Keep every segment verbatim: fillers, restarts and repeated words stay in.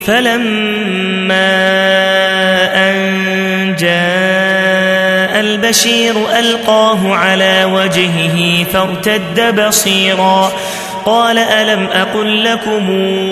فلما أن جاء البشير ألقاه على وجهه فارتد بصيرا قال ألم أقل لكم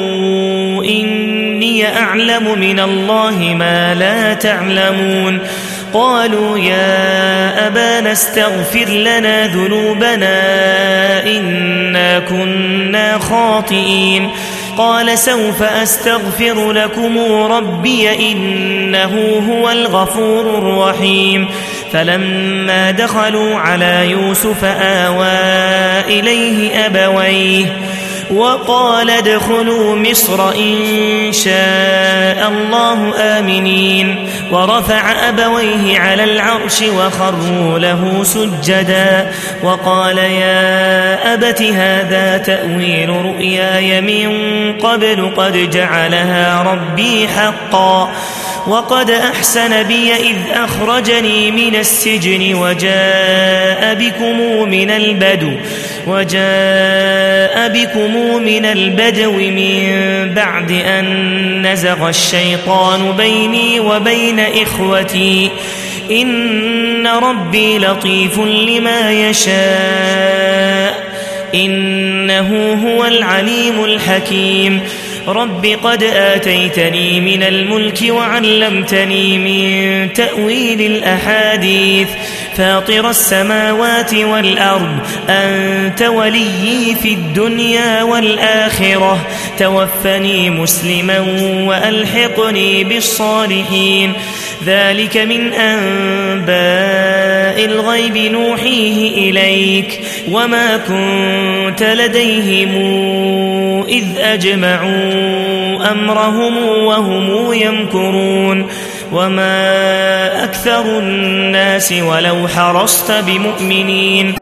إني أعلم من الله ما لا تعلمون قالوا يا أبانا استغفر لنا ذنوبنا إنا كنا خاطئين قال سوف أستغفر لكم ربي إنه هو الغفور الرحيم فلما دخلوا على يوسف آوى إليه أبويه وقال ادخلوا مصر إن شاء الله آمنين ورفع أبويه على العرش وخروا له سجدا وقال يا أبت هذا تأويل رؤياي من قبل قد جعلها ربي حقا وقد أحسن بي إذ أخرجني من السجن وجاء بكم من البدو وجاء بكم من البدو من بعد أن نزغ الشيطان بيني وبين إخوتي إن ربي لطيف لما يشاء إنه هو العليم الحكيم رب قد آتيتني من الملك وعلمتني من تأويل الأحاديث فاطر السماوات والأرض أنت وليي في الدنيا والآخرة توفني مسلما وألحقني بالصالحين ذلك من أنباء الغيب نوحيه إليك وما كنت لديهم إذ أجمعوا أمرهم وهم يمكرون وما أكثر الناس ولو حرصت بمؤمنين